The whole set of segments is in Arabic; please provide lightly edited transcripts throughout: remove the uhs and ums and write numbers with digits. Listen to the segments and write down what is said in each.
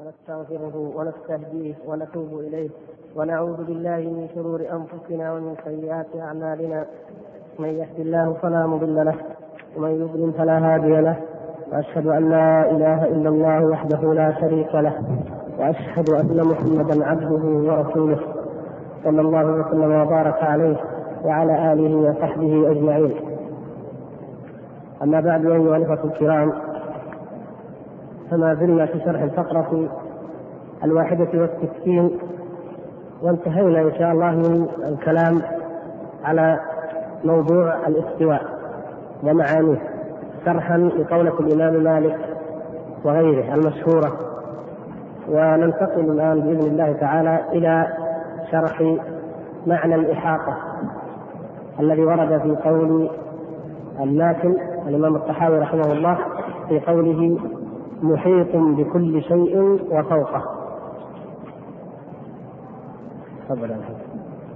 ونستغفره ونستهديه ونتوب إليه ونعوذ بالله من شرور أنفسنا ومن سيئات أعمالنا. من يهد الله فلا مضل له ومن يضلل فلا هادي له، وأشهد أن لا إله إلا الله وحده لا شريك له، وأشهد أن محمدا عبده ورسوله صلى الله وسلم وبارك عليه وعلى آله وصحبه أجمعين. أما بعد، أيها الأخوة الكرام، فما زلنا في شرح الفقرة 61، وانتهينا إن شاء الله من الكلام على موضوع الاستواء ومعانيه شرحا لقولة الإمام مالك وغيره المشهورة. وننتقل الآن بإذن الله تعالى إلى شرح معنى الإحاطة الذي ورد في قول الماتن الإمام الطحاوي رحمه الله في قوله محيط بكل شيء وفوقه. تفضل يا محمد.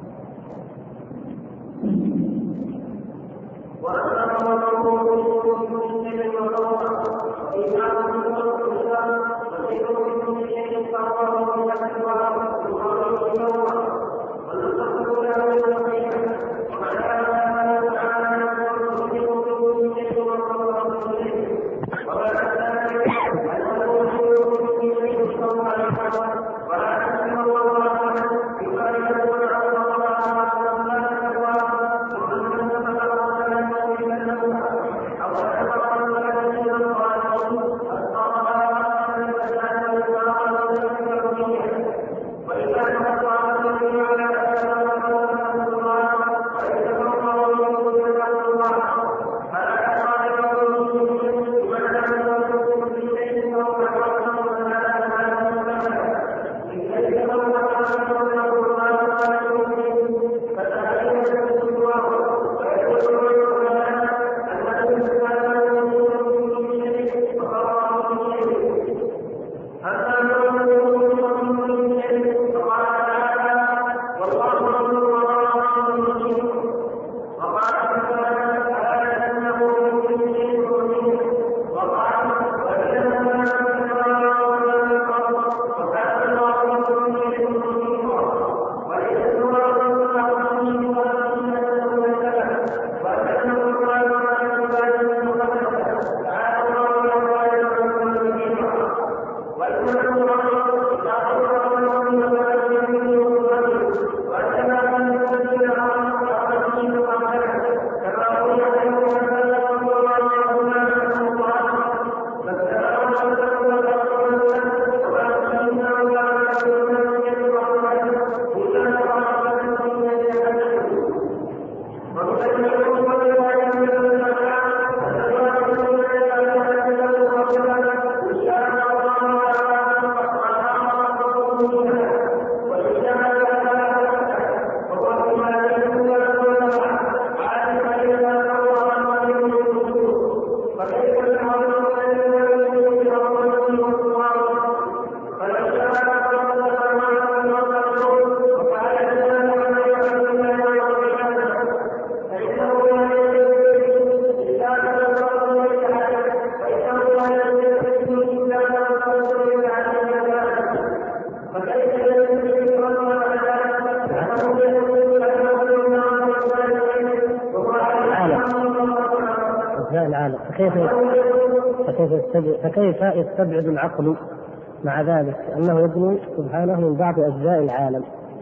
فكيف يستبعد العقل مع ذلك أنه يبني سبحانه من بعض أجزاء العالم؟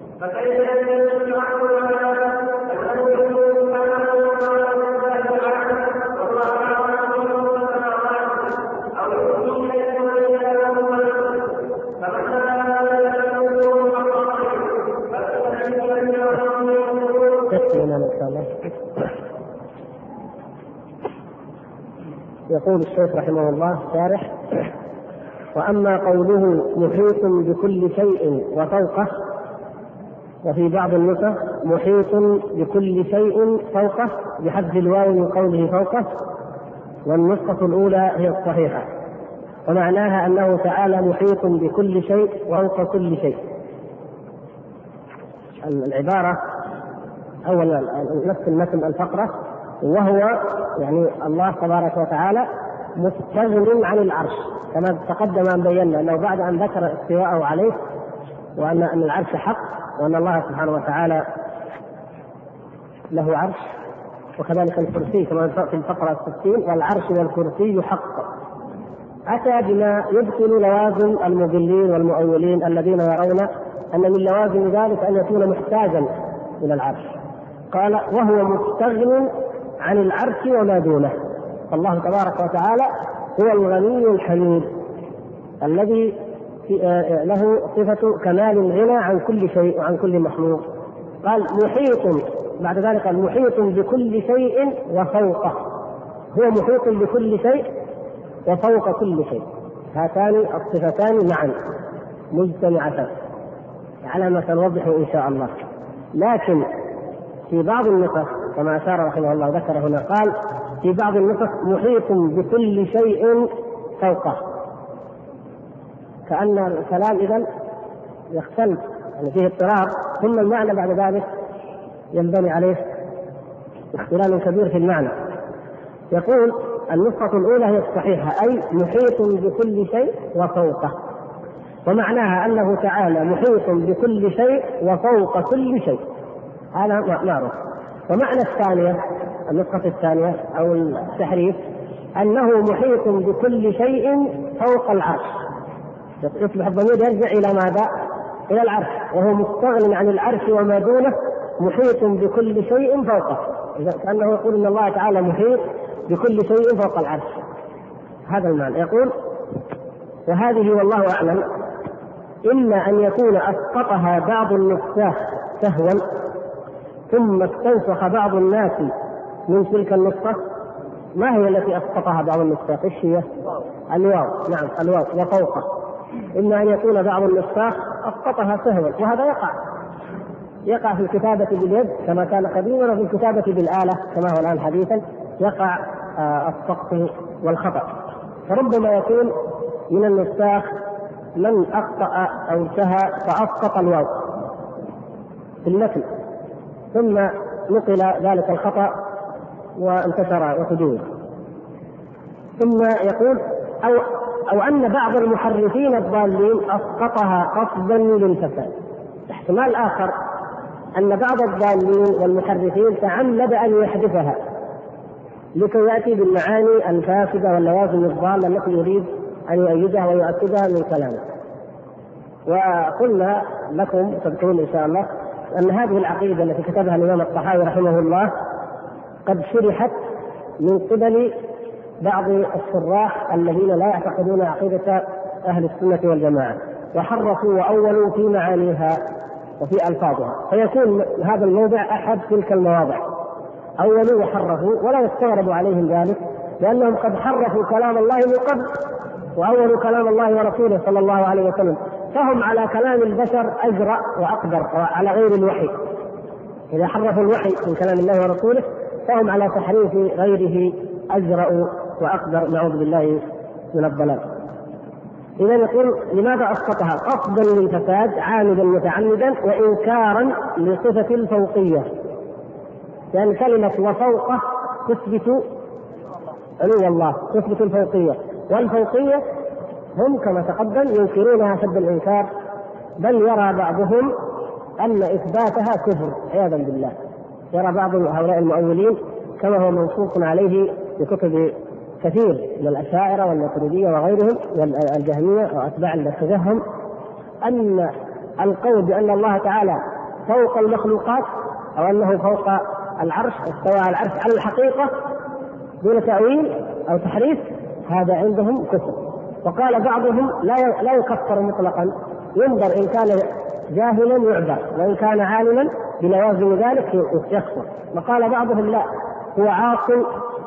يقول الشيخ رحمه الله شارح: وأما قوله محيط بكل شيء وفوقه، وفي بعض النسخ محيط بكل شيء فوقه بحذف الواو من قوله فوقه، والنسخة الأولى هي الصحيحة، ومعناها أنه تعالى محيط بكل شيء وفوق كل شيء. العبارة أولا نفس المتن الفقرة، وهو يعني الله تبارك وتعالى مستغن عن العرش، كما تقدم أن بينا أنه بعد أن ذكر استواءه عليه وأن العرش حق وأن الله سبحانه وتعالى له عرش، وكذلك الكرسي كما في الفقرة 60 والعرش والكرسي حق، أتى بما يبطل لوازم المضلين والمؤولين الذين يرون أن من لوازم ذلك أن يكون محتاجا إلى العرش. قال وهو مستغن عن العرش وما دونه. الله تبارك وتعالى هو الغني الحميد الذي له صفة كمال الغنى عن كل شيء وعن كل مخلوق. قال محيط، بعد ذلك محيط بكل شيء وفوقه، هو محيط بكل شيء وفوق كل شيء. هاتان الصفتان معا مجتمعتان على ما سنوضح إن شاء الله. لكن في بعض النسخ كما أشار رحمه الله ذكر هنا، قال في بعض النسخ محيط بكل شيء فوقه، كأن الكلام إذن يختلف، يعني فيه اضطراب، ثم المعنى بعد ذلك ينبني عليه اختلال كبير في المعنى. يقول النسخة الأولى هي الصحيحة، أي محيط بكل شيء وفوقه، ومعناها أنه تعالى محيط بكل شيء وفوق كل شيء، هذا معروف. ومعنى الثانية، النسخة الثانية أو التحريف، أنه محيط بكل شيء فوق العرش، يصبح الضمير يرجع إلى ماذا؟ إلى العرش، وهو مستغن عن العرش وما دونه، محيط بكل شيء فوقه، إذا كأنه يقول إن الله تعالى محيط بكل شيء فوق العرش. هذا المعنى. يقول وهذه والله أعلم إما أن يكون أسقطها بعض النساخ سهوا ثم استنسخ بعض الناس من تلك النسخة. ما هي التي أسقطها بعض النساخ؟ إيش هي؟ الواو، نعم الواو وفوقه. إما أن يكون بعض النساخ أسقطها سهوا، وهذا يقع في الكتابة باليد كما كان قديما، وفي الكتابة بالآلة كما هو الآن حديثا يقع السقط والخطأ. فربما يكون من النساخ من أخطأ أو سهى فأسقط الواو في المتن، ثم نقل ذلك الخطأ وانتشر وتجوز. ثم يقول أو أن بعض المحرفين الضالين أسقطها قصدا للفساد. احتمال آخر أن بعض الضالين والمحرفين تعمد أن يحذفها لكي يأتي بالمعاني الفاسدة واللوازم الضالة التي يريد أن يؤيدها ويؤكدها من كلامه. وقلنا لكم تذكرون إن شاء الله أن هذه العقيدة التي كتبها الإمام الطحاوي رحمه الله قد شرحت من قبل بعض الشراح الذين لا يعتقدون عقيدة أهل السنة والجماعة، وحرفوا وأولوا في معانيها وفي ألفاظها، فيكون هذا الموضع أحد تلك المواضع، أولوا وحرفوا، ولا يستغرب عليهم ذلك لأنهم قد حرفوا كلام الله من قبل وأولوا كلام الله ورسوله صلى الله عليه وسلم، فهم على كلام البشر أجرأ وأقدر على غير الوحي. إذا حرفوا الوحي من كلام الله ورسوله فهم على تحريف غيره أجرأ وأقدر، نعوذ بالله من الضلال. إذا يقول لماذا أسقطها؟ قصدا للفساد عامدا متعمدا وإنكارا لصفة الفوقية، لأن كلمة وفوقه تثبت علو الله، تثبت الفوقية، والفوقية هم كما تقدم ينكرونها شد الإنكار، بل يرى بعضهم أن إثباتها كفر عياذا بالله. يرى بعض هؤلاء المؤولين كما هو منصوص عليه في كتب كثير من الأشاعرة والماتريدية وغيرهم والجهمية وأتباع التجهم، أن القول بأن الله تعالى فوق المخلوقات أو أنه فوق العرش استوى على العرش على الحقيقة دون تأويل أو تحريف، هذا عندهم كفر. وقال بعضهم لا يكفر مطلقا، ينظر إن كان جاهلا يعذر وإن كان عالما بلوازم ذلك يكفر. وقال بعضهم لا، هو عاصم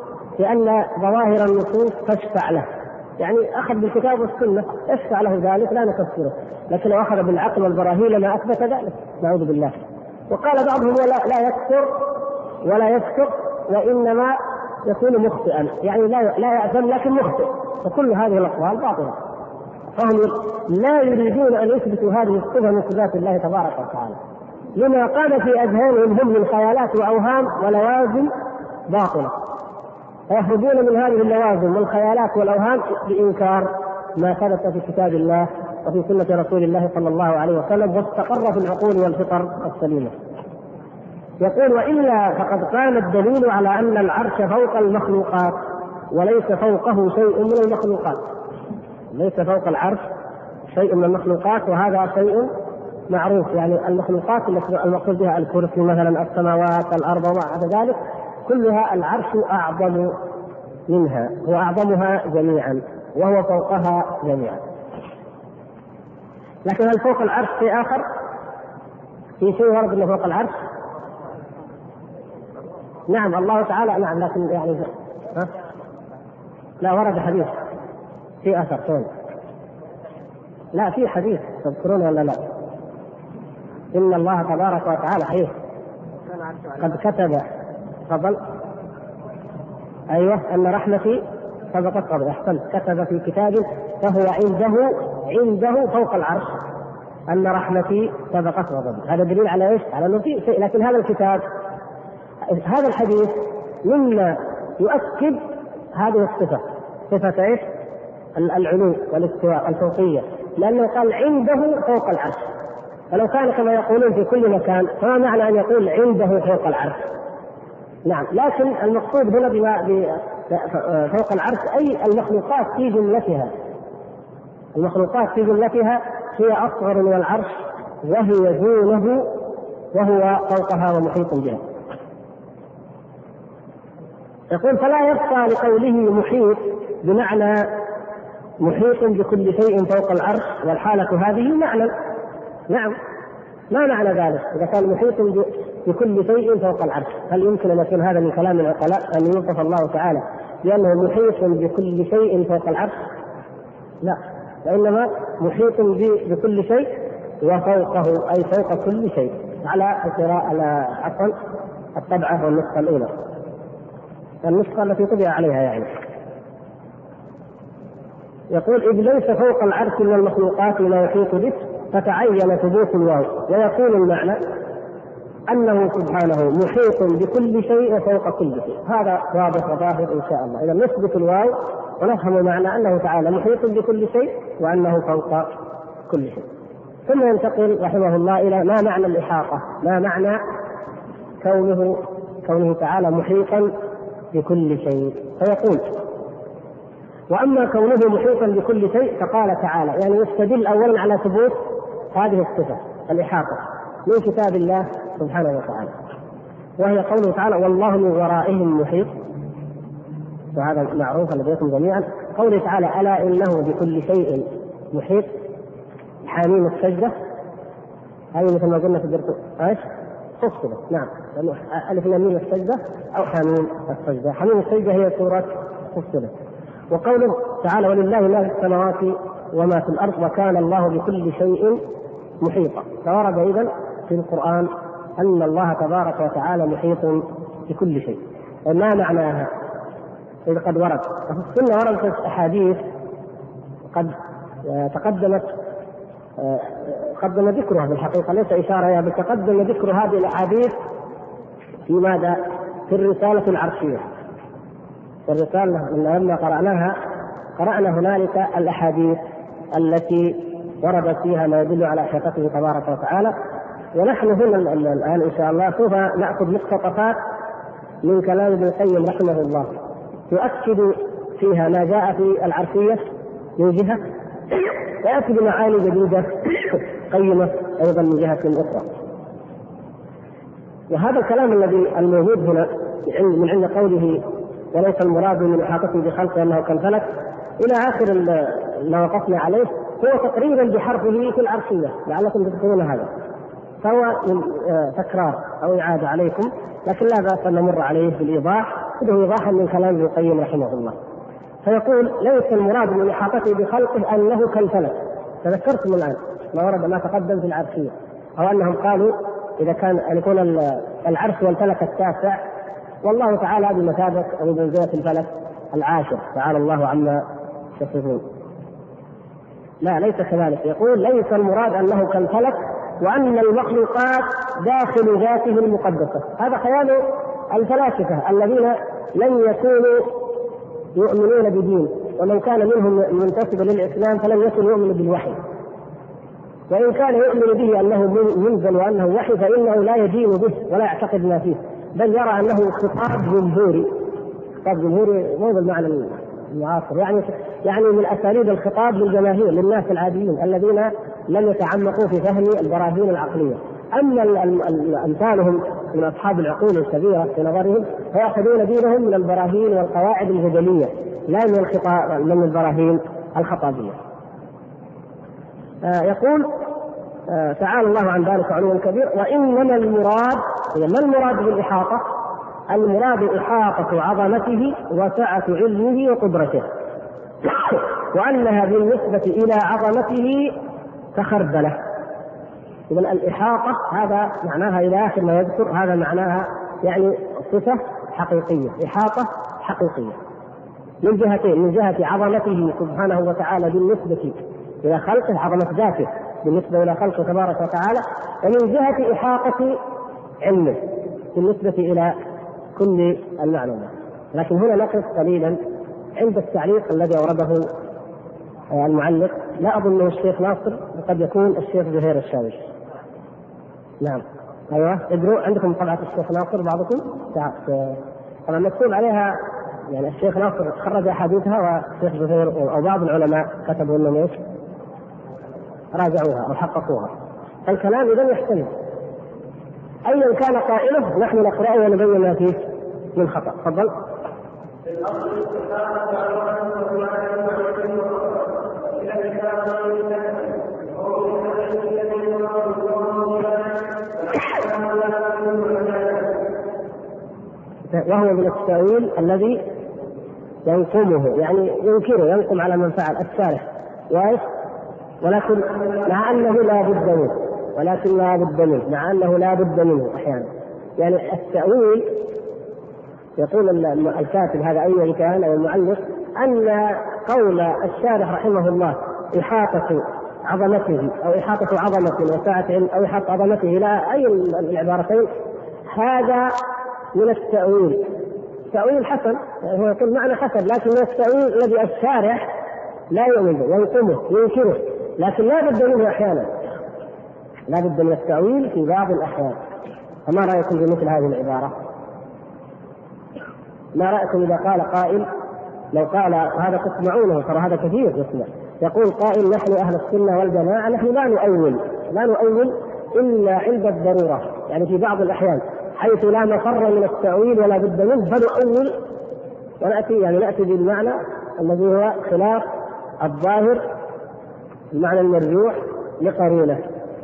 لأن ظواهر النصوص تشفع له، يعني أخذ بالكتاب والسنة يشفع له ذلك لا نكفره، لكن لو أخذ بالعقل والبراهين لما أثبت ذلك، نعوذ بالله. وقال بعضهم لا يكفر ولا يفسق وإنما يكون مخطئا، يعني لا يأثم لكن مخطئ، فكل هذه الأقوال باطلة. فهم لا يريدون أن يثبتوا هذه الصفة من صفات الله تبارك وتعالى لما قام في أذهانهم هم من خيالات وأوهام ولوازم باطلة. فيخرجون من هذه اللوازم والخيالات والأوهام بإنكار ما ثبت في كتاب الله وفي سنة رسول الله صلى الله عليه وسلم واستقر في العقول والفطر السليمة. يقول: وإلا فقد قام الدليل على أن العرش فوق المخلوقات وليس فوقه شيء من المخلوقات. ليس فوق العرش شيء من المخلوقات، وهذا شيء معروف. يعني المخلوقات التي المقصود بها الكرسي مثلا، السماوات، الأرض وما ذلك، كلها العرش أعظم منها، هو أعظمها جميعا وهو فوقها جميعا. لكن هل فوق العرش شيء آخر؟ في شيء ورد أنه فوق العرش؟ نعم الله تعالى، نعم، لكن يعني لا ورد حديث في أثر طول. لا، في حديث تذكرون ولا لا؟ إن الله تبارك وتعالى حديث قد كتب فضل، أيوة، أن رحمتي سبقت غضبي. أحسنت، كتب في كتاب فهو عنده فوق العرش أن رحمتي سبقت غضبي. هذا دليل على إيش؟ على أنه في شيء. لكن هذا الكتاب، هذا الحديث مما يؤكد هذه الصفة، صفة إيش؟ العلو والاستواء الفوقية، لأنه قال عنده فوق العرش. فلو كان كما يقولون في كل مكان فما معنى أن يقول عنده فوق العرش؟ نعم، لكن المقصود هنا فوق العرش أي المخلوقات في جملتها. المخلوقات في جملتها هي أصغر من العرش وهي دونه وهو فوقها ومحيط بها. يقول: فلا يبقى لقوله محيط بمعنى محيط بكل شيء فوق العرش والحالة هذه معنى. نعم، ما معنى ذلك؟ إذا كان محيط بكل شيء فوق العرش، هل يمكن أن يكون هذا من كلام العقلاء أن يوصف الله تعالى بأنه محيط بكل شيء فوق العرش؟ لا، وإنما محيط بكل شيء وفوقه، أي فوق كل شيء، على عفوا الطبعة والنسخة الأولى، النسخة التي طبع عليها يعني. يقول: إذ ليس فوق العرش من المخلوقات ما يحيط به، فتعين ثبوت الواو، ويكون المعنى أنه سبحانه محيط بكل شيء وفوق كل شيء. هذا واضح وظاهر إن شاء الله. إذا نثبت الواو ونفهم معنى أنه تعالى محيط بكل شيء وأنه فوق كل شيء. ثم ينتقل رحمه الله إلى ما معنى الإحاطة، ما معنى كونه تعالى محيطا بكل شيء. فيقول: وأما كونه محيطا بكل شيء فقال تعالى، يعني يستدل أولا على ثبوت هذه الصفة الإحاطة من كتاب الله سبحانه وتعالى، وهي قوله تعالى: والله من ورائهم محيط، وهذا معروف لديكم جميعا. قوله تعالى: ألا إنه بكل شيء محيط. حاميم السجدة، هذه مثل ما قلنا في الدرس ايش؟ فصلة. نعم، ألف لام السجدة أو حاميم السجدة. حاميم السجدة هي سورة فصلة. وقوله تعالى: ولله ما في السماوات وما في الأرض وكان الله بكل شيء محيطا. فورد أيضا في القرآن أن الله تبارك وتعالى محيط بكل شيء. وما معناها؟ إذا قد ورد في السنة وردت أحاديث قد قدم ذكرها في الحقيقة، ليس إشارة، بل تقدم ذكر هذه الأحاديث في ماذا؟ في الرسالة العرشية. الرسالة لما قرأنا هنالك الأحاديث التي وردت فيها ما يدل على حقيقته تبارك وتعالى. ونحن هنا الآن إن شاء الله سوف نأخذ مقتطفات من كلام ابن القيم رحمه الله تؤكد فيها ما جاء في العرشية من جهة، ويأتي بمعاني جديدة قيمة أيضا من جهة أخرى. وهذا الكلام الذي الموجود هنا من عند قوله وليس المراد من إحاطته بخلقه أنه كالفلك إلى آخر ما وقفنا عليه، هو تقريبا بحرفه في العرشية، لعلكم تذكرون هذا، فهو تكرار أو إعادة عليكم، لكن لا بأس أن نمر عليه بالإيضاح، وده إيضاحا من كلام ابن القيم رحمه الله. فيقول: ليس المراد من إحاطته بخلقه أنه كالفلك. تذكرتم الآن ما ورد ما تقدم في العرشية، أو أنهم قالوا إذا كان أن يكون العرش والفلك التاسع، والله تعالى بمثابة أو بمنزلة الفلك العاشر، تعالى الله عما يصفون. لا، ليس كذلك. يقول: ليس المراد أنه كالفلك وأن المخلوقات داخل ذاته المقدسة. هذا خيال الفلاسفة الذين لم يكونوا يؤمنون بدين، ومن كان منهم منتسبا للإسلام فلم يكن يؤمن بالوحي، وإن كان يؤمن به أنه منزل وأنه وحي فإنه لا يدين به ولا يعتقد ما فيه، بل يرى أنه خطاب جمهوري. خطاب جمهوري مو بالمعنى المعاصر، يعني من أساليب الخطاب للجماهير، للناس العاديين الذين لم يتعمقوا في فهم البراهين العقلية. أما أمثالهم من أصحاب العقول الكبيرة في نظرهم فيأخذون دينهم من البراهين والقواعد الجدلية لا من البراهين الخطابية. يقول تعالى الله عن ذلك علوا كبير. وإنما المراد، ما المراد بالإحاطة؟ المراد إحاطة عظمته وسعة علمه وقدرته، وأنها بالنسبة إلى عظمته كخردلة. إذن الإحاطة هذا معناها إلى آخر ما يذكر، هذا معناها يعني صفة حقيقية، إحاطة حقيقية من جهتين: من جهة عظمته سبحانه وتعالى بالنسبة إلى خلقه، عظمة ذاته بالنسبة إلى خلقه تبارك وتعالى، ومن جهة إحاطة علمه بالنسبة إلى كل المعلومات. لكن هنا نقف قليلا عند التعليق الذي أورده المعلق، لا أظنه الشيخ ناصر، وقد يكون الشيخ زهير الشاويش. نعم أيوة، اقروا عندكم طبعة الشيخ ناصر بعضكم طبعا مكتوب عليها يعني الشيخ ناصر خرج أحاديثها، والشيخ زهير أو بعض العلماء كتبوا أنهم إيش راجعوها أو حققوها. الكلام إذن يحتمل أيا كان قائله نحن نقرأه ونبين ما فيه من خطأ. تفضل. وهو من التأويل الذي ينقمه، يعني ينكره، ينقم على من فعل الشارح، ولكن مع أنه لا بد منه، مع أنه لا بد منه أحيانا. يعني التأويل يقول الكاتب هذا أيا كان أو المعلق أن قول الشارح رحمه الله إحاطة عظمته أو إحاطة عظمة وسعة أو إحاطة عظمته إلى أي العبارتين، هذا من التأويل. تأويل حسن، هو يقول معنى حسن، لكن من التأويل الذي الشارح لا يؤمن به، ينقمه، ينكره، لكن لا بد منه أحيانا، لا بد من التأويل في بعض الأحيان. فما رأيكم بمثل هذه العبارة؟ ما رأيكم إذا قال قائل، لو قال هذا تسمعونه، ترى هذا كثير يسمع، يقول قائل نحن أهل السنة والجماعة نحن لا نؤول إلا عند الضرورة، يعني في بعض الأحيان حيث لا مفر من التأويل ولا بد منه فنؤول، ونأتي بالمعنى الذي هو خلاف الظاهر، المعنى المرجوح لقرينه.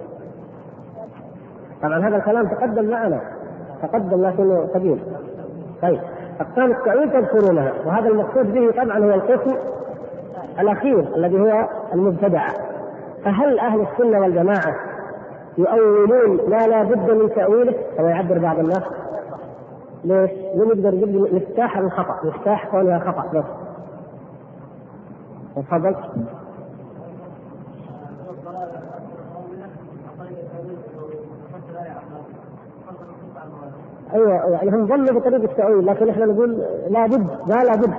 طبعا هذا الكلام تقدم معنا، لكنه قديم. طيب أقسام التأويل تذكرونها، وهذا المقصود به طبعا هو القسم الأخير الذي هو المبتدع. فهل أهل السنة والجماعة يؤولون ما لا بد من تأويله كما يعبر بعض الناس؟ ليش؟ يقدر يجيب لي مفتاح الخطأ، مفتاح كونها خطأ بس. تفضل. ايوه يعني هم ظلوا بطريقه التأويل، لكن احنا نقول لا بد، لا بد،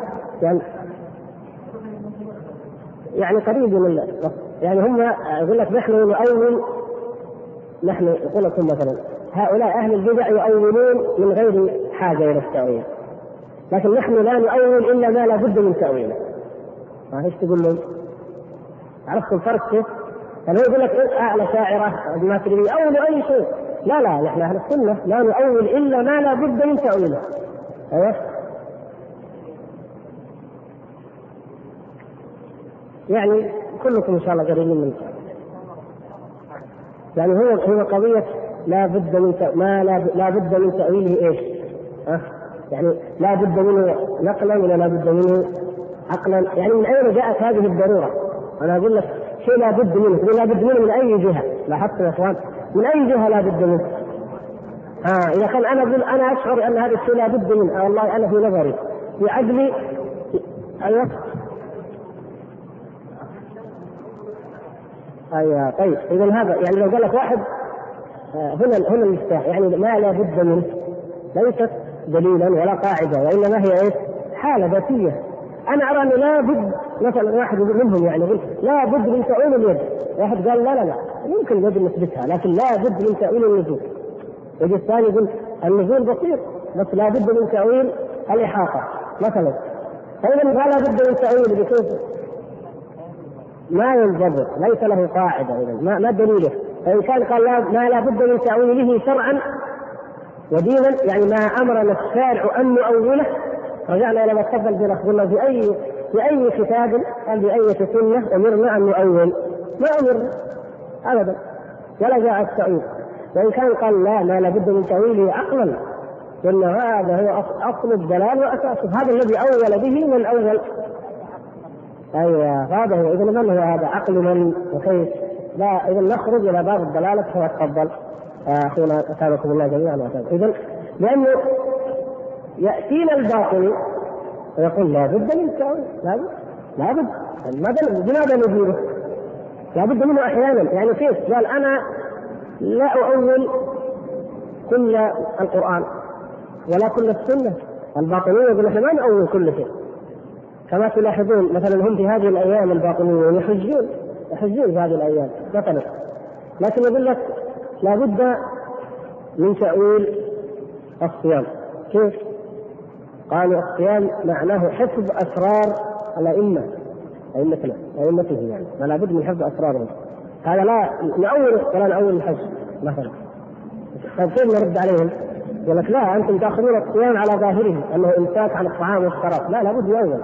يعني قريب من يعني هم يقول لك نحن نؤول، نحن يقول لكم مثلا هؤلاء اهل البدع يؤولون من غير حاجه الى التأويل، لكن نحن لا نؤول الا ما لا بد من تأويله. ايش تقول لهم؟ عرفتوا الفرق كيف؟ يعني يقول لك اعلى شاعره ما تدري اول اي شيء، لا نحن اهل السنه لا نؤول الا ما لا بد من تأويله. ايوه يعني كلكم ان شاء الله قريبين منه. يعني هو قضيه لا بد من لا بد من تأويله ايش؟ يعني لا بد منه نقلا ولا لا بد منه عقلا، يعني من اين جاءت هذه الضروره؟ انا اقول لك شيء لا بد منه، تقول لا بد منه من اي جهه؟ لاحظتوا يا اخوان من اي جهه لا بد منه؟ اذا كان انا اقول انا اشعر ان هذا الشيء لا بد منه، والله انا في نظري في عقلي. ايوه طيب اذا هذا يعني لو قال لك واحد هنا المفتاح، يعني ما لا بد منه ليست دليلا ولا قاعده، وانما هي ايش؟ حاله ذاتيه. أنا أرى أنه لا بد، مثلا واحد منهم يعني يقول لا بد من تأويل اليد، واحد قال لا يمكن اليد نثبتها لكن لا بد من تأويل النزول. يجي الثاني يقول النزول بسيط بس لا بد من تأويل الإحاطة مثلا. فإذا لا بد من تأويل بكيف ما ينضبط، ليس له قاعدة. إذا ما دليله؟ فإن كان قال لا بد من تأويله شرعا ودينا، يعني ما أمرنا الشارع أن نؤوله، رجعنا إلى ما تفضل بنا قلنا في أي كتاب أو بأي سنة أمرنا أن نؤول؟ ما أمرنا أبدا ولا جاء التأويل. وإن كان قال لا بد من تأويله عقلا، وأن هذا هو أصل الدلال وأساسه، هذا الذي أول به من أول. أيوة هذا هو. إذا من هو هذا؟ عقل من وكيف؟ لا، إذا نخرج إلى باب الدلالة. تفضل أخونا أتابعكم الله جميعا. إذا لأنه يأتينا الباطل ويقول لا بد من التأويل، لا بد. لماذا نجيبه؟ لا بد منه أحيانا. يعني كيف؟ قال أنا لا أؤول كل القرآن ولا كل السنة. الباطنية يقول نحن ما نؤول كل شيء، كما تلاحظون مثلا هم في هذه الأيام الباطنية يحجون في هذه الأيام مثلا، لكن يقول لك لا بد من تأويل الصيام. كيف؟ قالوا الصيام معناه حفظ أسرار أئمتنا يعني، فلا بد من حفظ أسرارهم. هذا لا نأول ولا نأول الحج مثلا. طيب كيف نرد عليهم؟ يقول لك لا، أنتم تأخذون الصيام على ظاهره أنه إمساك عن الطعام والشراب، لا بد يأول.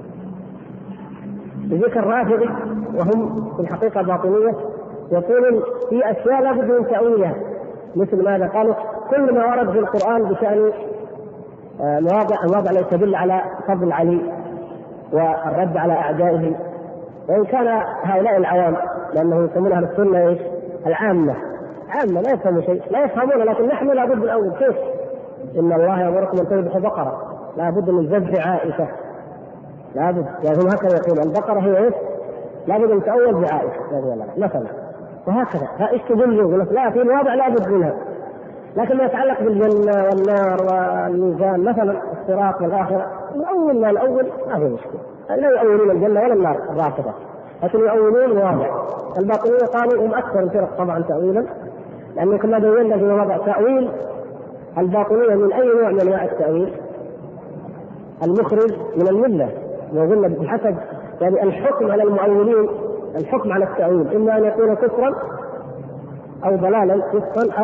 يجيك الرافضي وهم في الحقيقة باطنية يقولون في أشياء لا بد من تأويلها، مثل ماذا؟ قالوا كل ما ورد في القرآن بشأن مواضع التي تدل على فضل علي والرد على أعدائه، وإن كان هؤلاء العوام لأنه يسمونها السنة العامة لا يفهموا شيء، لا يفهمون، لكن نحن لا بد الأول. كيف؟ إن الله يأمركم أن تذبحوا بقرة، لا بد من ذبح عائشة، لا بد. يعني هم هكذا يقول البقرة هي لا بد أن تأول بعائشة رضي الله عنها مثلا، وهكذا. فإيش تدلوا؟ لا في الواضع لا بد منها، لكن ما يتعلق بالجنة والنار والميزان مثلا الصراط والآخرة الأول ما في مشكلة. لا يؤولون الجنة ولا النار الرافضة، لكن يؤولون الواضع. الباطنية قالوا هم أكثر الفرق طبعا تأويلا، لأنه كما بينا في وضع تأويل الباطنية من أي نوع من أنواع التأويل المخرج من الملة. وقلنا بحسب يعني الحكم على المؤولين، الحكم على التأويل إما أن يكون كفرا أو ضلالا، كفرا أو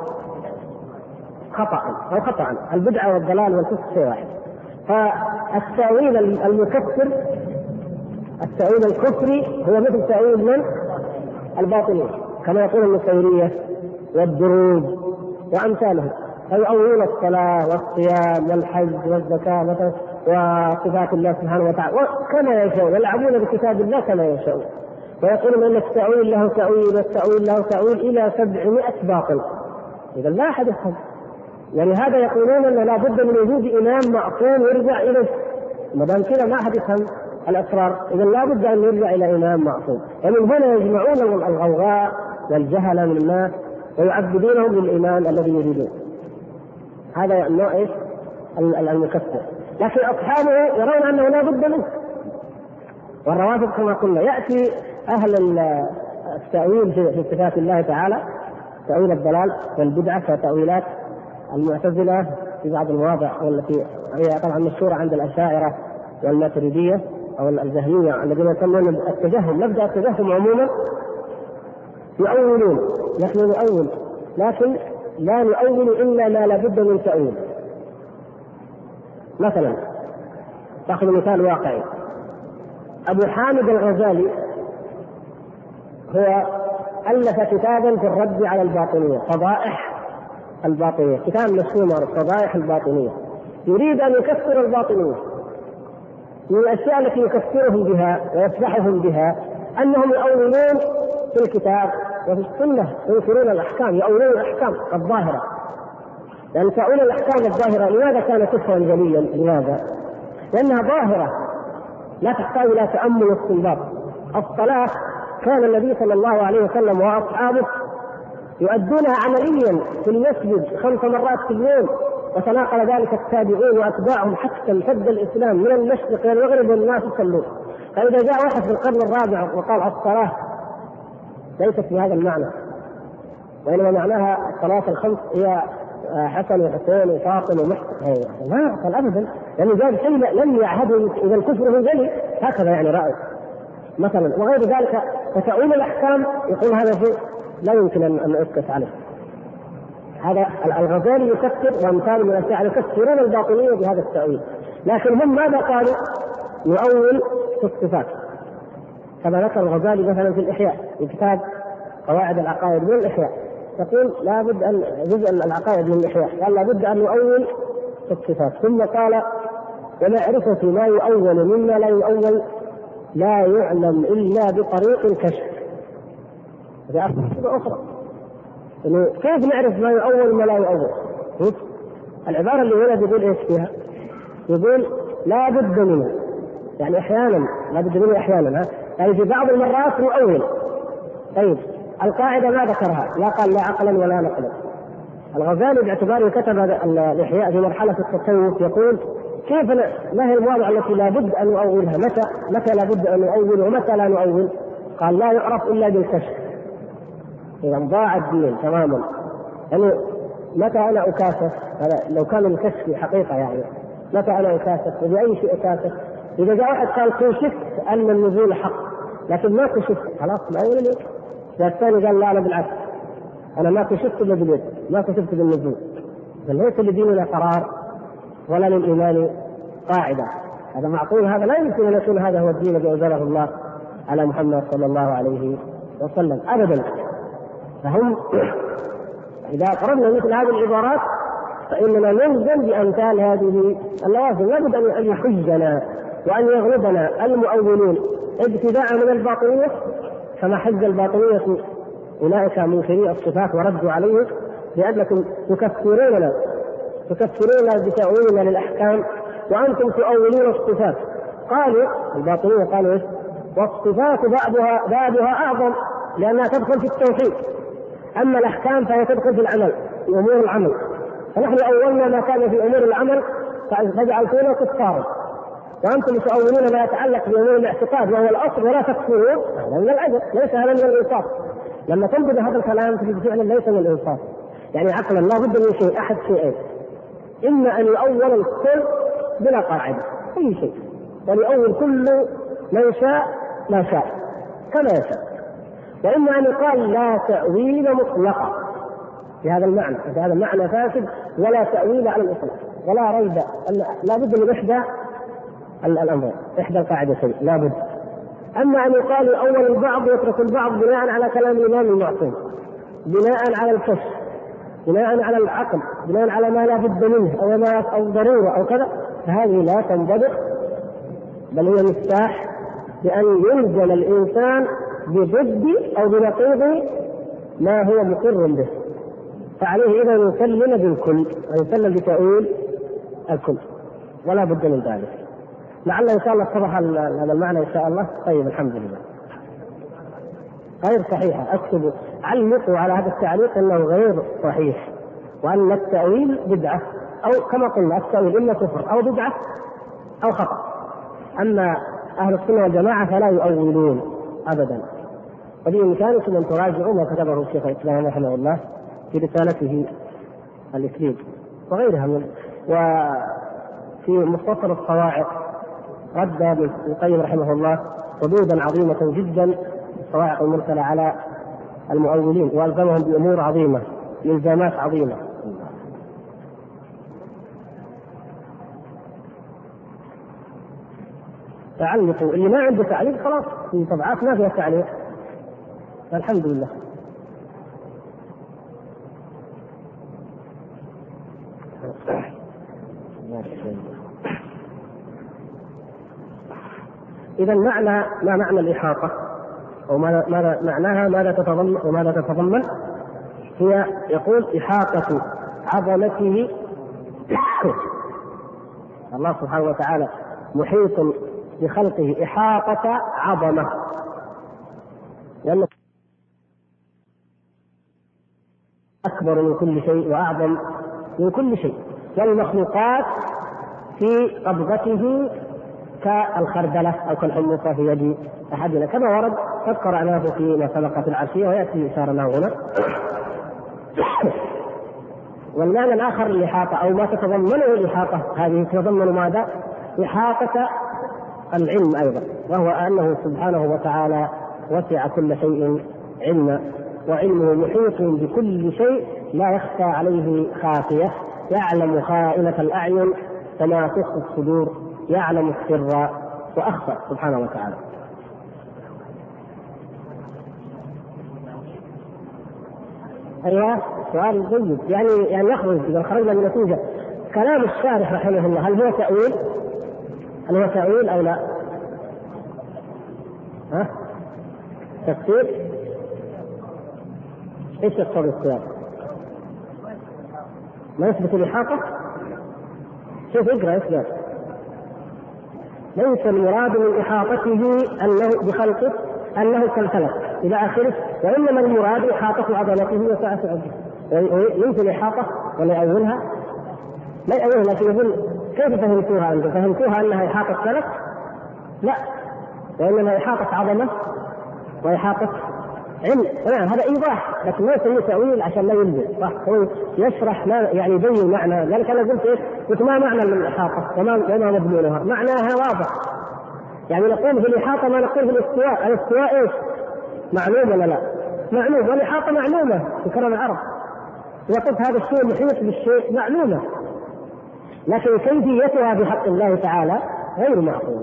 خطأ. البدعة والضلال والكفر شيء واحد. فالتأويل المكفر، التأويل الكفري هو مثل تأويل من الباطنية كما يقول النصيرية والدروز وأمثالهم، فيؤولون الصلاة والصيام والحج والزكاة مثلا وصفات الله سبحانه وتعالى كما يشاءون، يلعبون بكتاب الله كما يشاءون، ويقولون أن التأويل له تأويل والتأويل له تأويل إلى 700 باطل. إذا لا أحد يفهم. يعني هذا يقولون أن لا بد من وجود إمام معصوم يرجع إليه، ما دام كذا ما أحد يفهم الأسرار، إذا لا بد أن يرجع إلى إمام معصوم. ومن هنا يجمعون الغوغاء والجهل من الناس ويعبدونهم للإمام الذي يريدون. هذا النوع المكفر. لكن أصحابه يرون أنه لا بد منه. والروافض كما قلنا يأتي أهل التأويل في صفات الله تعالى، تأويل الضلال والبدعة كتأويلات المعتزلة في بعض المواضع، والتي هي طبعا مشهورة عند الأشاعرة والماتريدية أو الجهمية الذين يسمون التجهم، نبدأ التجهم عموما يؤولون. نحن نؤول لكن لا نؤول إلا ما لابد من تأويل. مثلا تأخذ مثال واقعي، أبو حامد الغزالي هو ألف كتابا في الرد على الباطنية، فضائح الباطنية، كتاب مشهور فضائح الباطنية، يريد أن يكفر الباطنية. من الأشياء التي يكفرهم بها ويفضحهم بها أنهم يؤولون في الكتاب وفي السنة، ينكرون الأحكام، يؤولون الأحكام الظاهرة. لأن تأويل الأحكام الظاهرة لماذا كان كفرا جليا؟ لماذا؟ لأنها ظاهرة لا تحتاج إلى تأمل واستنباط. الصلاة كان النبي صلى الله عليه وسلم وأصحابه يؤدونها عمليا في المسجد 5 مرات في اليوم، وتناقل ذلك التابعون وأتباعهم حتى امتد الإسلام من المشرق إلى المغرب والناس يصلون. فإذا جاء واحد في القرن الرابع وقال الصلاة ليست بهذا المعنى، وإنما معناها الصلاة الخمس هي حسن وحسين وفاطمة ومحسن، لا قال أبدا، لأنه جاب شيء لم يعهده إذا الكفر من جلي، هكذا يعني رأي مثلا وغير ذلك. فتأويل الأحكام يقول هذا شيء لا يمكن أن أسكت عليه. هذا الغزالي يكفر وأمثال من الأشياء يكفرون الباطنية بهذا التأويل، لكن هم ماذا قالوا؟ يؤول في الصفات، كما ذكر الغزالي مثلا في الإحياء في كتاب قواعد العقائد من الإحياء، يقول لا بد أن جزء العقائد من الإحياء قال لا بد أن يؤول في الصفات، ثم قال ومعرفة ما يؤول مما لا يؤول لا يعلم إلا بطريق الكشف. هذه أخرى، إنه كيف نعرف ما يؤول وما لا يؤول؟ العبارة اللي هنا بيقول إيش فيها؟ يقول لا بد منه، يعني أحيانا لا بد منه أحيانا، يعني في بعض المرات يؤول. طيب القاعدة ما ذكرها، لا قال لا عقلا ولا نقلا. الغزالي باعتباره كتب الإحياء في مرحلة التصوف يقول كيف ما هي المواضع التي لا بد أن نؤولها؟ متى لا بد أن نؤول ومتى لا نؤول؟ قال لا يعرف إلا بالكشف. إذا ضاع الدين تماما. يعني متى أنا أكاشف؟ هذا لو كان الكشف حقيقة، يعني متى أنا أكاشف وبأي شيء أكاشف؟ إذا جاء واحد قال كشفت أن النزول حق لكن ما كشفت، خلاص ما يقول لك. والثاني قال لا أنا بالعكس، أنا ما كشفت إلا باليد، ما كشفت بالنزول. ليس لديننا قرار ولا للإيمان قاعدة، هذا معقول؟ هذا لا يمكن أن يكون هذا هو الدين الذي أنزله الله على محمد صلى الله عليه وسلم أبدا. فهم إذا قررنا مثل هذه العبارات فإننا نلزم بأمثال هذه اللوازم. لابد أن يحجنا وأن يغلبنا المؤولون ابتداء من الباطنية، كما حج الباطنية أولئك منكري الصفات وردوا عليه لأنكم تكفرون بتأويلنا للأحكام وأنتم تؤولون الصفات. قالوا الباطنية قالوا إيش؟ والصفات بابها أعظم لأنها تدخل في التوحيد، أما الأحكام فهي تدخل في العمل، في أمور العمل. فنحن أولنا ما كان في أمور العمل فجعلتونا كفارا، وأنتم تؤولون ما يتعلق بأمور الاعتقاد وهو الأصل ولا تكفرون. هذا من العجب، ليس هذا من الإنصاف. لما تنبذ هذا الكلام تجد فعلا ليس من الإنصاف. يعني عقلا لا بد من شيء، أحد شيئين: إما أن يؤول الكل بلا قاعدة أي شيء، وليؤول كل من شاء ما شاء كما يشاء، وإما أن يقال لا تأويل مطلقا بهذا المعنى. هذا المعنى فاسد، ولا تأويل على الإطلاق، ولا ريب أن لا بد من إحدى الأمر، إحدى القاعدتين لا بد. أما أن يقال أول البعض ويترك البعض بناء على كلام الإمام المعصوم، بناء على الكشف، بناء على العقل، بناء على ما لا بد منه أو ضرورة أو كذا، فهذه لا تنضبط، بل هي مفتاح بأن يلزم الإنسان بضد أو بنقيض ما هو مقر به. فعليه إذا يسلم بالكل ويسلم بتأويل الكل، ولا بد من ذلك. لعل إن شاء الله اتضح هذا المعنى إن شاء الله. طيب الحمد لله. غير صحيحة، أكتب علقوا على هذا التعليق أنه غير صحيح، وأن التأويل بدعة، أو كما قلنا التأويل إما كفر أو بدعة أو خطأ. أما أهل السنة والجماعة فلا يؤولون أبدا. وبإمكانكم أن تراجعوا ما كتبه الشيخ الإسلام رحمه الله في رسالته الإكليل وغيرها وفي مختصر الصواعق رد ابن القيم رحمه الله ردودا عظيمة جدا الصواعق المرسلة على المؤولين، والزمهم بأمور عظيمة، بإلزامات عظيمة. تعلقوا، اللي ما عنده تعليق خلاص في طبعات ما فيها تعليق، الحمد لله. إذا معنى ما معنى الإحاطة أو ماذا معناها، ماذا تتضمن وماذا تتضمن؟ هي يقول إحاطة عظمته الله سبحانه وتعالى محيط بخلقه إحاطة عظمة، لأنه أكبر من كل شيء وأعظم من كل شيء، والمخلوقات في قبضته كالخردلة أو كالحمصة في يد أحدنا، كما ورد قد قرأناه فيما سبق في العشية ويأتي إشارة له هنا. والمعنى الآخر الإحاطة أو ما تتضمنه الإحاطة هذه تتضمن ماذا؟ إحاطة العلم أيضا، وهو أنه سبحانه وتعالى وسع كل شيء علما، وعلمه محيط بكل شيء لا يخفى عليه خافية، يعلم خائنة الأعين كما تخفي الصدور، يعلم السر وأخفى سبحانه وتعالى. أيوة سؤال جيد، يعني يخرج إذا خرجنا من نتيجة كلام الشارح رحمه الله هل هو تأويل؟ هل هو تأويل أو لا؟ تفسير؟ ايش يقتضي السياق؟ ما يثبت الإحاطة؟ شوف اقرأ ايش ليس المراد من إحاطته أنه بخلقه أنه كالفلك إلى آخره، وإنما المراد إحاطة عضلته وسعة عرضه. يمكن الإحاطة ولا يأولها؟ لا يأولها، لكن يقول كيف فهمتوها أنتم؟ فهمتوها أنها إحاطة فلك؟ لا، وإنما إحاطة عظمة وإحاطة علم. هذا إيضاح، لكن ليس له تأويل عشان لا يلزم، هو يشرح ما يعني يبين معنى. لذلك أنا قلت إيش؟ قلت ما معنى الإحاطة وما مضمونها؟ معناها واضح، يعني نقول في الإحاطة ما نقول في الاستواء. الاستواء إيش؟ معلوم ولا لا؟ معلوم، والإحاطة معلومة في كلام العرب. إذا قلت هذا الشيء محيط بالشيء معلومة، لكن كيفيتها في حق الله تعالى غير معقولة.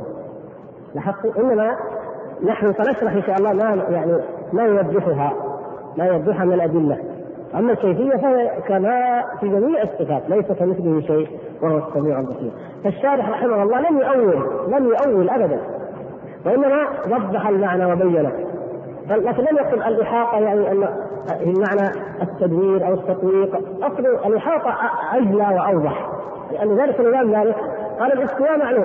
إنما نحن سنشرح إن شاء الله ما يوضحها من الأدلة. أما الكيفية فهي كما في جميع الصفات ليس كمثله شيء وهو السميع البصير. فالشارح رحمه الله لم يؤول أبدا، وإنما وضح المعنى وبينه، لكن لم يقل الإحاطة يعني أن المعنى التدوير أو التطويق. أصل الإحاطة أجلى وأوضح، لأن ذلك الإمام مالك قال الاستواء معلوم.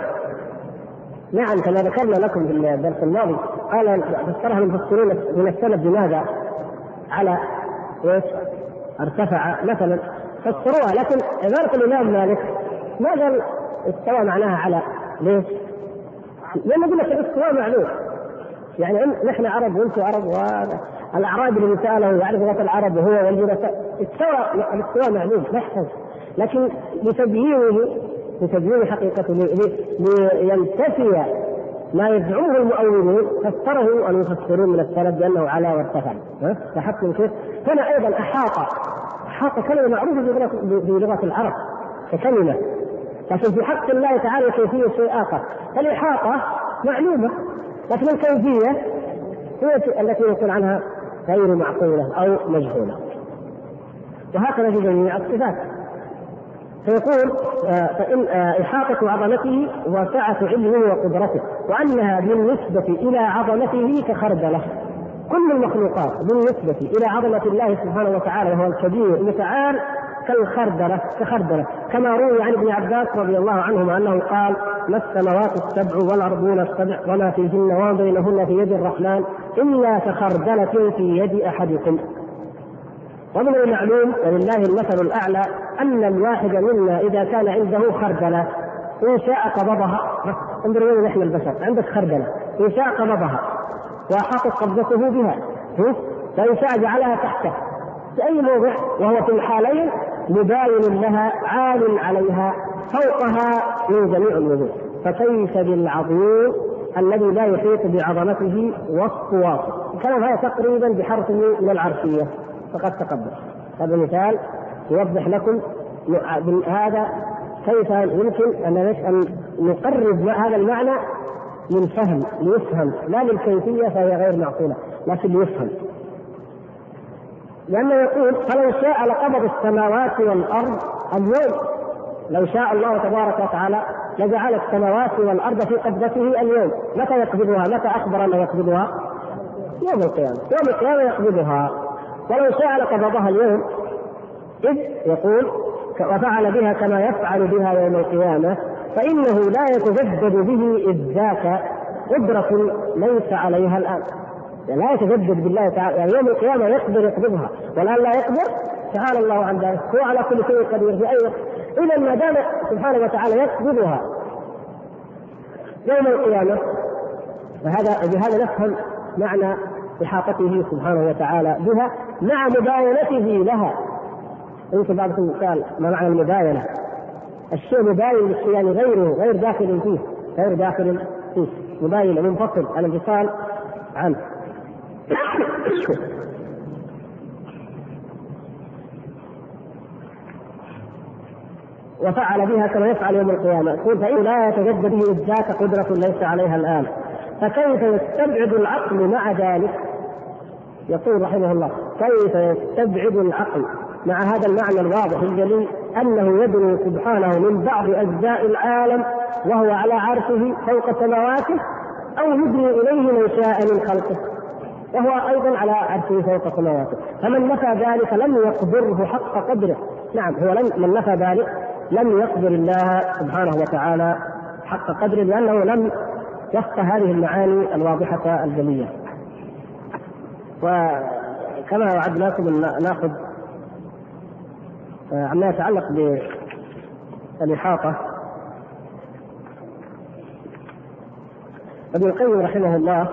نعم كما ذكرنا لكم في الدرس الماضي، قال فسرها المفسرون من السند بماذا؟ على ايش؟ ارتفع مثلا، فسروها. لكن عبارة الإمام مالك ما قال استوى معناها على، ليش؟ لأن يقول لك الاستواء معلوم، يعني نحن عرب وانتم عرب، والأعرابي اللي سأله يعرف لغة العرب وهو والجنساء، الاستواء معلوم ما يحتاج، لكن لتبيين حقيقته لينتفي ما يزعمه المؤولون فسره المفسرون من السلف بأنه على وارتفع. لاحظتم كيف؟ هنا أيضا أحاط كلمة معروفة في لغة العرب ككلمة، لكن في حق الله تعالى كيفية شيء آخر. فالإحاطة معلومة، لكن الكيفية هي التي يقول عنها غير معقولة أو مجهولة. وهكذا في جميع الصفات. فيقول فإن إحاطة عظمته وسعة علمه وقدرته، وأنها بالنسبة إلى عظمته كخردلة. كل المخلوقات بالنسبة إلى عظمة الله سبحانه وتعالى وهو الكبير المتعال كخردلة، كما روي عن ابن عباس رضي الله عنهما أنه قال: ما السماوات السبع والأرضون السبع وما فيهن وما بينهن في يد الرحمن إلا كخردلة في يد أحدكم. ومن المعلوم ولله المثل الأعلى أن الواحد منا إذا كان عنده خردلة إن شاء قبضها. انظروا نحن البشر، عندك خردلة إن شاء قبضها وأحاطت قبضته بها، وإن شاء جعلها تحته في أي موضع، وهو في الحالين مباين لها عال عليها فوقها من جميع الوجوه. فكيف بالعظيم الذي لا يحيط بعظمته وصف واصف. الكلام هذا تقريبا بحرف من العرشية فقد تقدم. هذا مثال يوضح لكم هذا كيف يمكن أن نقرب هذا المعنى للفهم، ليفهم، لا للكيفية فهي غير معقولة، لكن ليفهم. لأنه يقول: فلو شاء لقبض السماوات والأرض اليوم. لو شاء الله تبارك وتعالى لجعل السماوات والأرض في قبضته اليوم. متى يقبضها؟ متى أخبر أن يقبضها؟ يوم القيامة. يوم القيامة يقبضها. ولو شاء لقبضها اليوم، إذ يقول: وفعل بها كما يفعل بها يوم القيامة، فإنه لا يتجدد به إذ ذاك قدرة ليس عليها الآن. يعني لا يتجدد بالله تعالى، يعني يوم القيامة يقدر يقبضها والآن لا يقدر، تعالى الله عن ذلك، هو على كل شيء قدير في أي وقت. إذا ما دام سبحانه وتعالى يقبضها يوم القيامة، بهذا نفهم معنى إحاطته سبحانه وتعالى بها مع مباينته لها. يمكن بعضكم قال ما معنى المباينة؟ الشيء مباين للشيء، يعني غير داخل فيه، مباين منفصل عن الانفصال عنه. وفعل بها كما يفعل يوم القيامة، يقول فإن لا يتجدد به ذاك قدرة ليس عليها الآن، فكيف يستبعد العقل مع ذلك؟ يقول رحمه الله كيف يستبعد العقل مع هذا المعنى الواضح الجليل أنه يدنو سبحانه من بعض أجزاء العالم وهو على عرشه فوق سماواته، أو يدني إليه من شاء من خلقه وهو أيضا على عرشه فوق سماواته. فمن نفى ذلك لم يقدره حق قدره. نعم، هو من نفى ذلك لم يقدر الله سبحانه وتعالى حق قدره، لأنه لم يفقه هذه المعاني الواضحة الجلية. وكما وعدناكم ناخذ عما يتعلق بالإحاطة. ابن القيم رحمه الله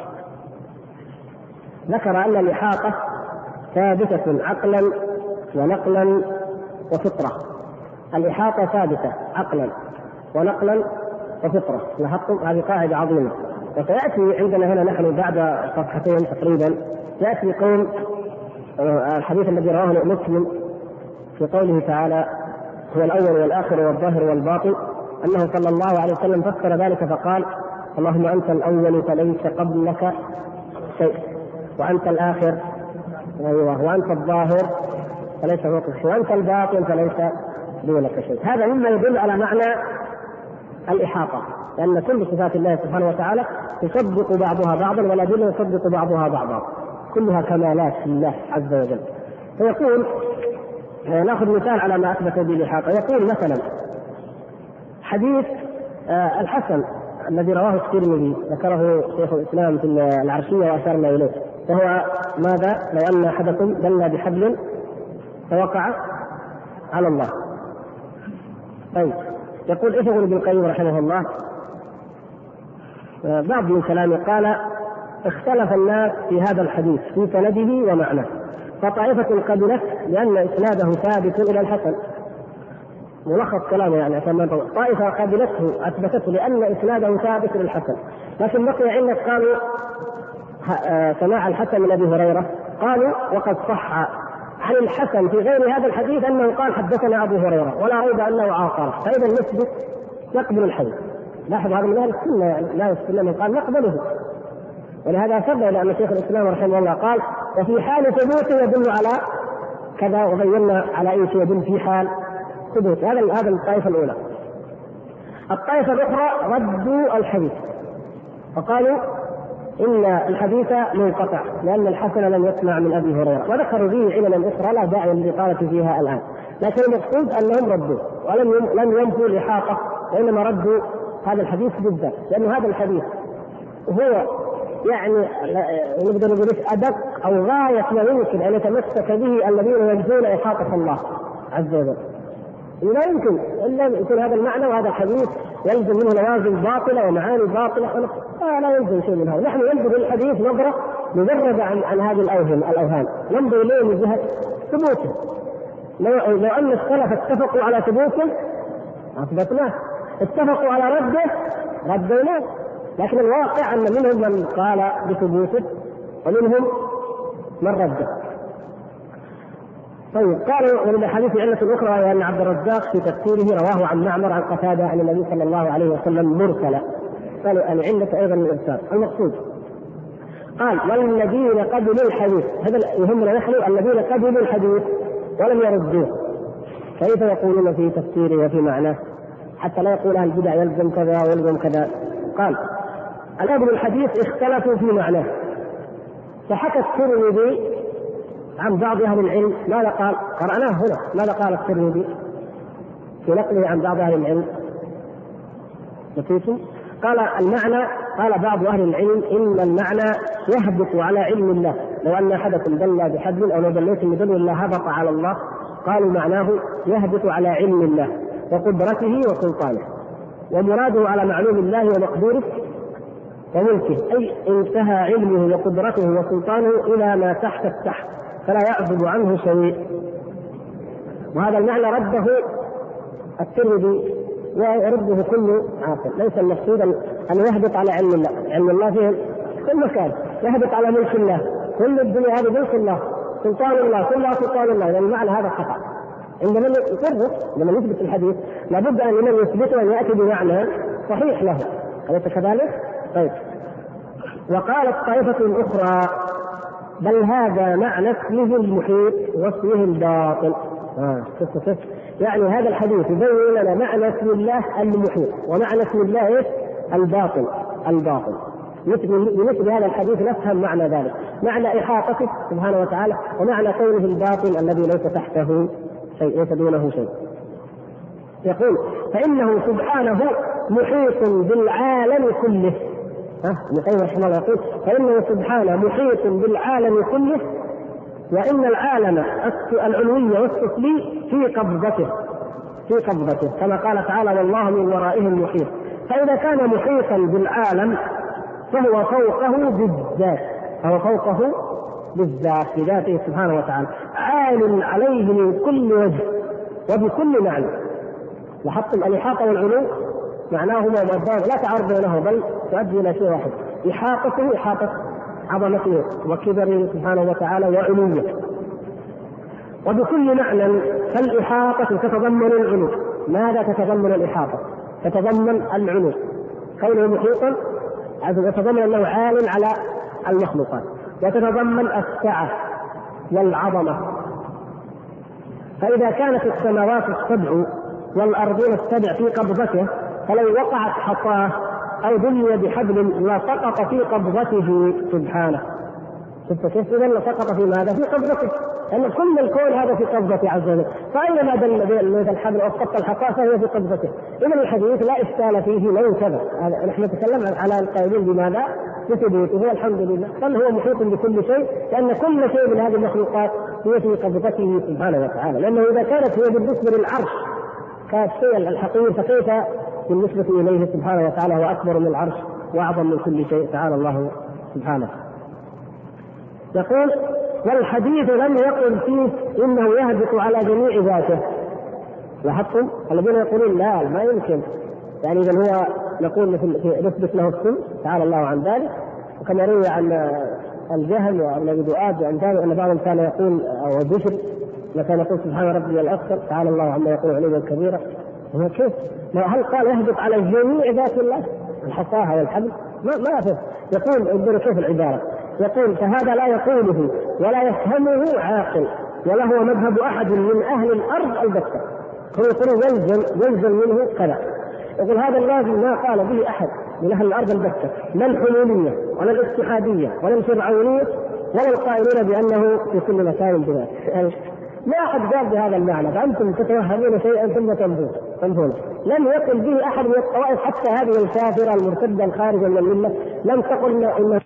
ذكر أن الإحاطة ثابتة عقلا ونقلا وفطرة. الإحاطة ثابتة عقلا ونقلا وفطرة. لاحظتم هذه قاعدة عظيمة، وسيأتي عندنا هنا نحن بعد صفحتين تقريبا يأتي قول الحديث الذي رواه مسلم في قوله تعالى هو الأول والآخر والظاهر والباطن، أنه صلى الله عليه وسلم فسر ذلك فقال اللهم أنت الأول فليس قبلك شيء، وأنت الآخر وأنت الظاهر فليس فوقك شيء، وأنت الباطن فليس دونك شيء. هذا مما يدل على معنى الإحاطة، لأن كل صفات الله سبحانه وتعالى تصدق بعضها بعضا ولا دل يصدق بعضها بعضا، كلها كمالات لله عز وجل. فيقول نأخذ مثال على ما أثبت به الإحاطة. يقول مثلا حديث الحسن الذي رواه الترمذي ذكره شيخ الإسلام في العرشية وأشرنا إليه، وهو ماذا؟ لو أن أحدكم دل بحبل فوقع على الله. طيب، يقول إيه ابن القيم رحمه الله بعض من كلامه قال اختلف الناس في هذا الحديث في سنده ومعناه، فطائفة قبلت لأن إسناده ثابت إلى الحسن، ملخص كلامه يعني عشان طائفة قبلته أثبتته لأن إسناده ثابت إلى الحسن، لكن بقي عندك قالوا سماع الحسن من أبي هريرة، قالوا وقد صح عن الحسن في غير هذا الحديث أنه قال حدثنا أبو هريرة ولا ريب أنه عاقره، فإذا نثبت نقبل الحديث. لاحظ هذا من أهل السنة، يعني لا يسكن من قال نقبله، ولهذا ثبت لأن شيخ الإسلام رحمه الله قال وفي حال ثبوته يدل على كذا، وبينا على أي شيء يدل في حال ثبوت. هذا الطائفة الأولى. الطائفة الأخرى ردوا الحديث فقالوا إن الحديث منقطع لأن الحسن لم يسمع من أبي هريرة، وذكروا فيه عللا أخرى لا داعي للإطالة فيها الآن، لكن المقصود أنهم ردوا ولم ينفوا الإحاطة، وإنما ردوا هذا الحديث بالذات، لأن هذا الحديث هو يعني نقدر نقول أدق أو غاية ما يمكن أن يتمسك به الذين يرجون إحاطة الله عز وجل. لا يمكن إلا يكون هذا المعنى وهذا الحديث يلزم منه لوازم باطلة ومعاني باطلة، لا يلزم شيء من هذا. نحن ننظر للحديث نظرة مجردة عن هذه الأوهام، ننظر إليه من جهة ثبوته. لو أن السلف اتفقوا على ثبوته أثبتناه، اتفقوا على رده رديناه، لكن الواقع أن منهم من قال بثبوته ومنهم من رده. طيب، قالوا ومن الحديث علة أخرى أن عبد الرزاق في تفسيره رواه عن معمر عن قتادة عن النبي صلى الله عليه وسلم مرسلا، قالوا أن علة أيضا من الإرسال. المقصود قال والذين قبلوا الحديث، هذا يهمنا نحن، الذين قبلوا الحديث ولم يردوه كيف يقولون في تفسيره وفي معناه، حتى لا يقول أهل البدع يلزم كذا ويلزم كذا. قال الأهل الحديث اختلفوا في معناه، فحكى الترمذي عن بعض أهل العلم ماذا قال، قرأناه هنا ماذا قال الترمذي في نقله عن بعض أهل العلم. قال المعنى، قال بعض أهل العلم إن المعنى يهبط على علم الله، لو أن أحدكم دل بحبل أو لو دليتم بدل الله هبط على الله قالوا معناه يهبط على علم الله وقدرته وسلطانه، ومراده على معلوم الله ومقدوره وملكه، أي انتهى علمه وقدرته وسلطانه إلى ما تحت التحت فلا يعزب عنه شيء. وهذا المعنى رده الترمذي ويرده كل عاقل. ليس المقصود أن يهبط على علم الله، علم الله فيه كل مكان، يهبط على ملك الله، كل الدنيا هذه ملك الله، سلطان الله كلها سلطان الله، لأن المعنى هذا خطأ. عندما يقرر لما يثبت الحديث لابد أن من يثبته أن يأتي بمعنى صحيح له، أليس كذلك؟ طيب. وقالت طائفة أخرى بل هذا معنى اسمه المحيط واسمه الباطل. يعني هذا الحديث يبين لنا معنى اسم الله المحيط ومعنى اسم الله الباطل. بمثل هذا الحديث نفهم معنى ذلك، معنى إحاطته سبحانه وتعالى، ومعنى كونه الباطل الذي ليس تحته شيء، ليس دونه شيء. يقول فإنه سبحانه محيط بالعالم كله. ابن القيم رحمه الله يقول فإنه سبحانه محيط بالعالم كله، وإن العالم العلوي والسفلي في قبضته كما قال تعالى والله من ورائهم محيط. فإذا كان محيطا بالعالم فهو فوقه بالذات بذاته سبحانه وتعالى، عال عليه من كل وجه وبكل معنى. لاحظتم الإحاطة والعلو معناهما مؤدان لا تعارض بينهما بل تؤدي إلى شيء واحد. إحاطته إحاطة عظمته وكبره سبحانه وتعالى وعلوه، وبكل معنى. فالإحاطة تتضمن العلو. ماذا تتضمن الإحاطة؟ تتضمن العلو، كونه محيطا يتضمن أنه عال على المخلوقات، وتتضمن السعة والعظمة. فإذا كانت السماوات السبع والأرضون السبع في قبضته فلو وقعت حصاه أو دنيا بحبل لسقط في قبضته سبحانه. شفت كيف؟ إذا لسقط في ماذا؟ في قبضته، لأن كل الكون هذا في قبضته عز وجل، فأينما دل الحبل أو سقط الحصاه فهي في قبضته. إذا الحديث لا إشكال فيه لو كذا. نحن نتكلم على القائلين بماذا؟ بثبوته الحمد لله، بل هو محيط بكل شيء، لأن كل شيء من هذه المخلوقات هي في قبضته سبحانه وتعالى. لأنه إذا كانت هي بالنسبة للعرش كالشيء الحقيقي فكيف بالنسبة إليه سبحانه وتعالى هو أكبر من العرش وأعظم من كل شيء تعالى الله سبحانه. يقول والحديث لم يقل فيه إنه يهبط على جميع ذاته. لاحظتم الذين يقولون لا ما يمكن، يعني إذا هو نقول نثبت له السم تعالى الله عن ذلك. وكما روي عن الجهل وعن أبي دؤاد وعن ذلك أن بعضهم كان يقول أو بشر كان يقول سبحان ربي الأكبر تعالى الله عما يقول علوا كبيرا. هو كيف؟ هل قال يهبط على جميع ذات الله الحصاها والحبل؟ ما أفهم. يقول انظروا كيف العبارة، يقول فهذا لا يقوله ولا يفهمه عاقل ولا هو مذهب أحد من أهل الأرض البتة. هو يقول يلزم منه كذا. يقول هذا اللازم ما قال به أحد من أهل الأرض البتة، لا الحلولية ولا الاتحادية ولا الفرعونية ولا القائلين بأنه في كل مكان بذات. ما أحد قال بهذا المعنى، فأنتم تتوهمون شيئا ثم تنفون. لم يقل به أحد من الطوائف حتى هذه الكافرة المرتدة الخارجة من الملة لم تقل إن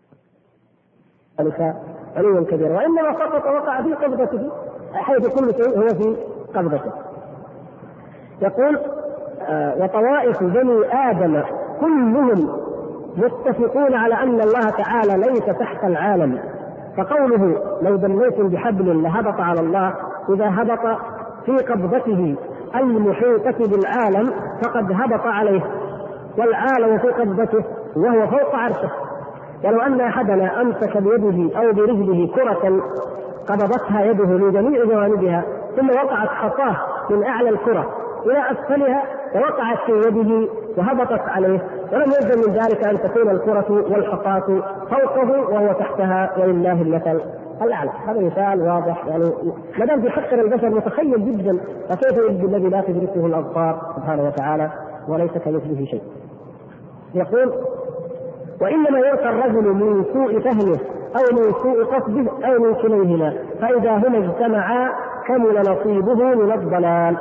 ذلك علوا كبيرا، وإنما فقط وقع في قبضته حيث كل شيء هو في قبضته. يقول وطوائف بني آدم كلهم متفقون على أن الله تعالى ليس تحت العالم، فقوله لو دليتم بحبل لهبط على الله إذا هبط في قبضته المحيطة بالعالم فقد هبط عليه، والعالم في قبضته وهو فوق عرشه. ولو أن أحدنا أمسك بيده أو برجله كرة قبضتها يده من جميع جوانبها ثم وقعت حصاه من أعلى الكرة إلى أسفلها ووقعت في يده وهبطت عليه، ولم يلزم من ذلك أن تكون الكرة والحصاة فوقه وهو تحتها ولله المثل الأعلى. هذا مثال واضح، يعني ما دام في حق البشر متخيل جدا، فكيف يجد الذي لا تدركه الأبصار سبحانه وتعالى وليس كمثله شيء. يقول وإنما يلقى الرجل من سوء فهمه أو من سوء قصده أو من كليهما، فإذا هما اجتمعا كمل نصيبه من الضلال.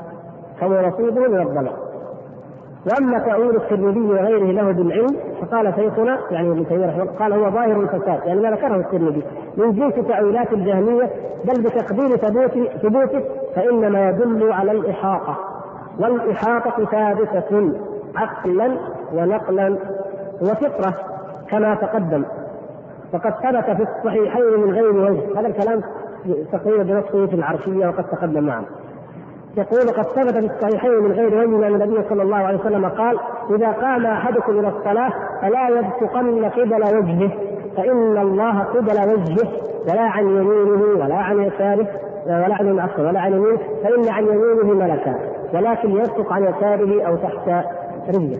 وأما تأويل الترمذي وغيره له بالعلم فقال شيخنا يعني ابن تيمية قال هو ظاهر الفساد، يعني ما ذكره الترمذي من جنس تأويلات الجهمية بل بتقدير ثبوته فإنما يدل على الإحاطة، والإحاطة ثابتة عقلا ونقلا وفطرة كما تقدم. فقد ثبت في الصحيحين من غير وجه، هذا الكلام تقريبا بنصه في العرشية وقد تقدم معنا. يقول قد ثبت في الصحيحين من غير وجه أن النبي صلى الله عليه وسلم قال: إذا قام أحدكم إلى الصلاة فلا يبصقن قبل وجهه، فإن الله قبل وجهه، ولا عن يمينه ولا عن يساره ولا عن العصر ولا عن يمينه، فإن عن يمينه ملكا، ولكن يبصق عن يساره أو تحت رجله.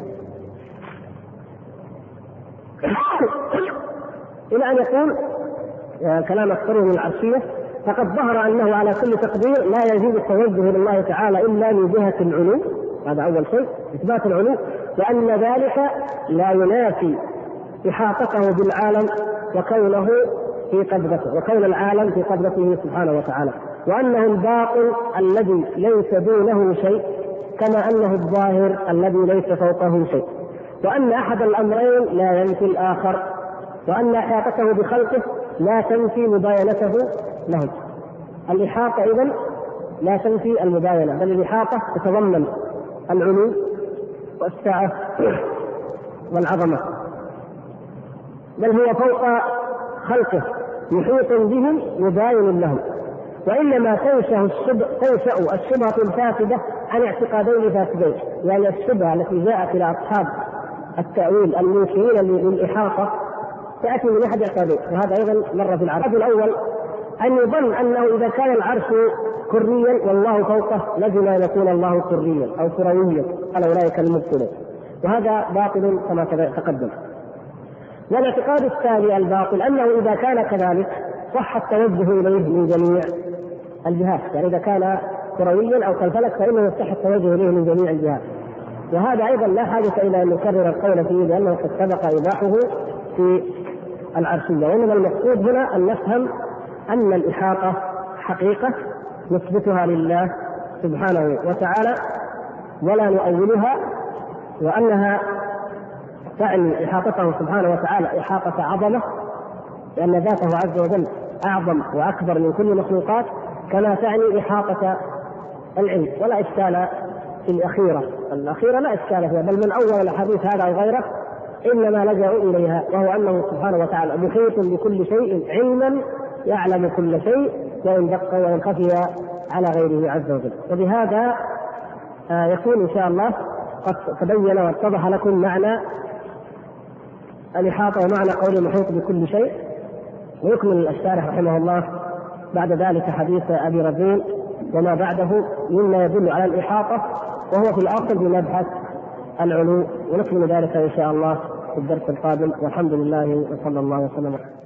إلى أن يقول كلام أكثره من العرشية: فقد ظهر أنه على كل تقدير لا يجوز التوجه لله تعالى إلا من جهة العلو، هذا أول شيء إثبات العلو، وأن ذلك لا ينافي إحاطته بالعالم وكونه في قبضته، وكون العالم في قبضته سبحانه وتعالى، وأنه الباطن الذي ليس دونه شيء كما أنه الظاهر الذي ليس فوقه شيء، وأن أحد الأمرين لا ينفي الآخر، وأن إحاطته بخلقه لا تنفي مباينته لهم. الإحاطة إذن لا تنفي المباينة، بل الإحاطة تتضمن العلو والسعة والعظمة، بل هو فوق خلقه محيط بهم مباين لهم. وإنما تنشأ الشبهة الفاسدة عن اعتقادين فاسدين، يعني الشبهة التي جاءت إلى أصحاب التأويل المنكرين للإحاطة تأتي من أحد اعتقادين، وهذا أيضا مر في العرش. الأول أن يظن أنه إذا كان العرش كريا والله فوقه لزم أن يكون الله كريا أو كرويا على أولئك المبطلين، وهذا باطل كما تقدم. والاعتقاد الثاني الباطل أنه إذا كان كذلك صح التوجه إليه من جميع الجهات، يعني إذا كان كرويا أو كالفلك فإنه يصح التوجه إليه من جميع الجهات، وهذا أيضا لا حاجة إلى أن نكرر القول فيه لأنه قد سبق إيضاحه في العرشية. وإنما المقصود هنا أن نفهم أن الإحاطة حقيقة نثبتها لله سبحانه وتعالى ولا نؤولها، وأنها تعني إحاطته سبحانه وتعالى إحاطة عظمة، لأن ذاته عز وجل أعظم وأكبر من كل المخلوقات، كما تعني إحاطة العلم. ولا إشكال في الأخيرة لا إشكال فيها، بل من أول الحديث هذا أو غيره إنما لجأوا إليها، وهو أنه سبحانه وتعالى محيط بكل شيء علما، يعلم كل شيء وإن دق وإن خفي على غيره عز وجل. وبهذا يكون إن شاء الله قد تبين واتضح لكم معنى الإحاطة ومعنى قول المحيط بكل شيء. ويكمل الشارح رحمه الله بعد ذلك حديث أبي رزين وما بعده مما يدل على الإحاطة، وهو في الأصل بمبحث العلو، ونكمل ذلك إن شاء الله في الدرس القادم، والحمد لله وصلى الله وسلم.